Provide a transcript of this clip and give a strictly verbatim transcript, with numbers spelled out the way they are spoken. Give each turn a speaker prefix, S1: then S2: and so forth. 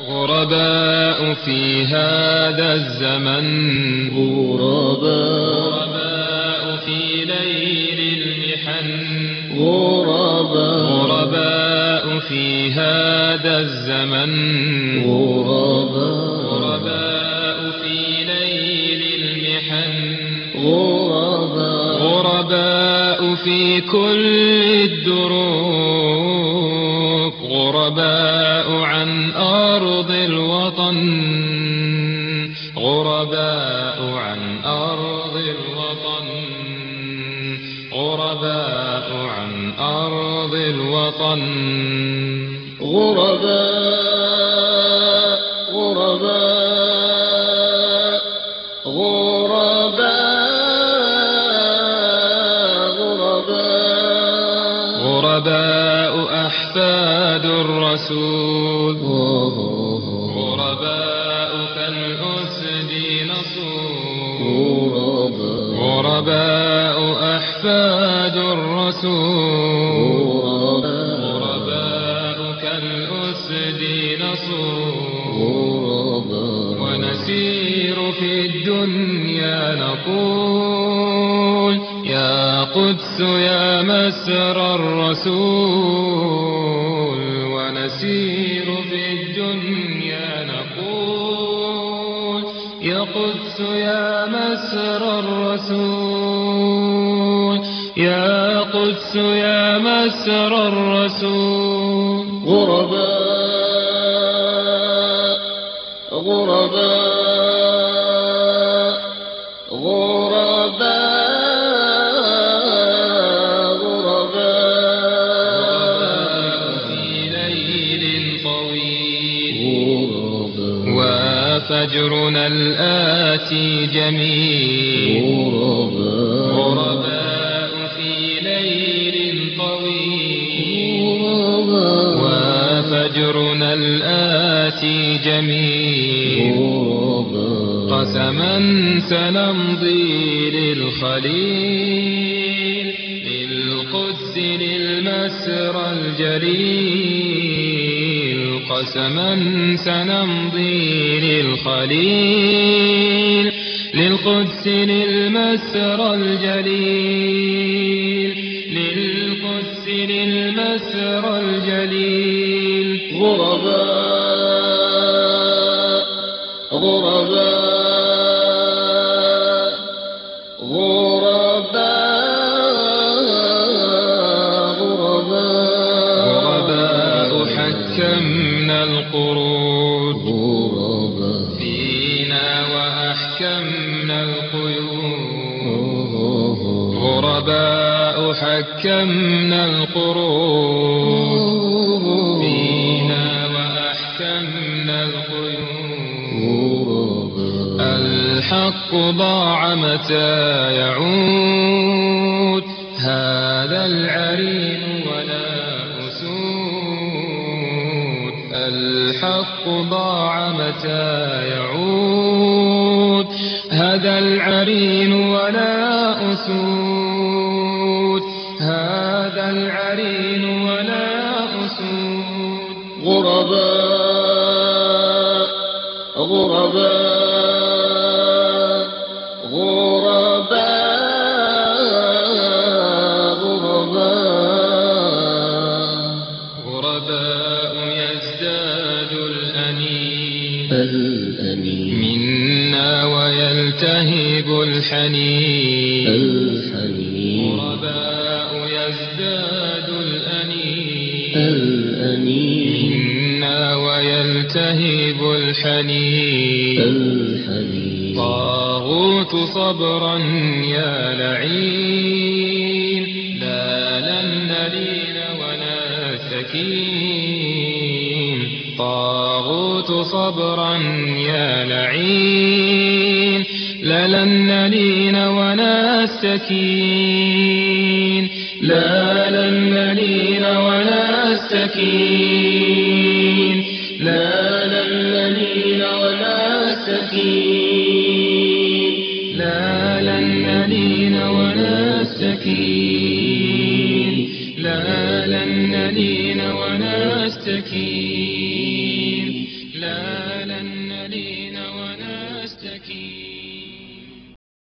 S1: غرباء في هذا الزمن،
S2: غرباء
S1: غرباء في ليل المحن،
S2: غرباء
S1: غرباء في هذا الزمن،
S2: غرباء
S1: غرباء في ليل المحن،
S2: غرباء
S1: غرباء في كل الدروب، غرباء عن أرض الوطن، غرباء عن أرض الوطن، غرباء عن أرض الوطن،
S2: غرباء غرباء غرباء غرباء
S1: غرباء أحفاد الرسول، غرباء كالأسد نصور، غرباء أحفاد الرسول، غرباء كالأسد نصور، ونسير في الدنيا نقول يا قدس يا مسرى الرسول، ونسير في الدنيا نقول يا قدس يا مسرى الرسول، يا قدس يا مسرى الرسول.
S2: غرباء غرباء غرباء غرباء
S1: في ليل طويل
S2: غرباء
S1: وفجرنا الآتي جميل، غرباء في ليل طويل وفجرنا الآتي جميل، قسما سنمضي للخليل، للقدس للمسرى الجليل، قسما سنمضي للخليل، للقدس للمسرى الجليل، للقدس للمسرى الجليل.
S2: غرباء غرباء غرباء
S1: غرباء حكمنا القرود فينا وأحكمنا القيود، غرباء حكمنا القرود فينا وأحكمنا القيود، الحق ضاع متى يعود هذا العرين ولا أسود، الحق ضاع متى يعود هذا العرين ولا أسود، هذا العرين ولا أسود.
S2: غرباء غرباء غرباء غرباء
S1: غرباء يزداد الأنين
S2: الأنين
S1: منا ويلتهب الحنين،
S2: الحنين
S1: غرباء يزداد الأنين
S2: الأنين
S1: منا ويلتهب الحنين،
S2: الحنين
S1: طاغوت صبرا يا لعين، لا لن نلين ولا سكين، طاغوت صبرا يا لعين، لا لن نلين ولا سكين، لا لن نلين ولا سكين، لا لن نلين ولا سكين، لا لن نلين ولا سكين، لا لن نلين ولا سكين، لا الحكيم.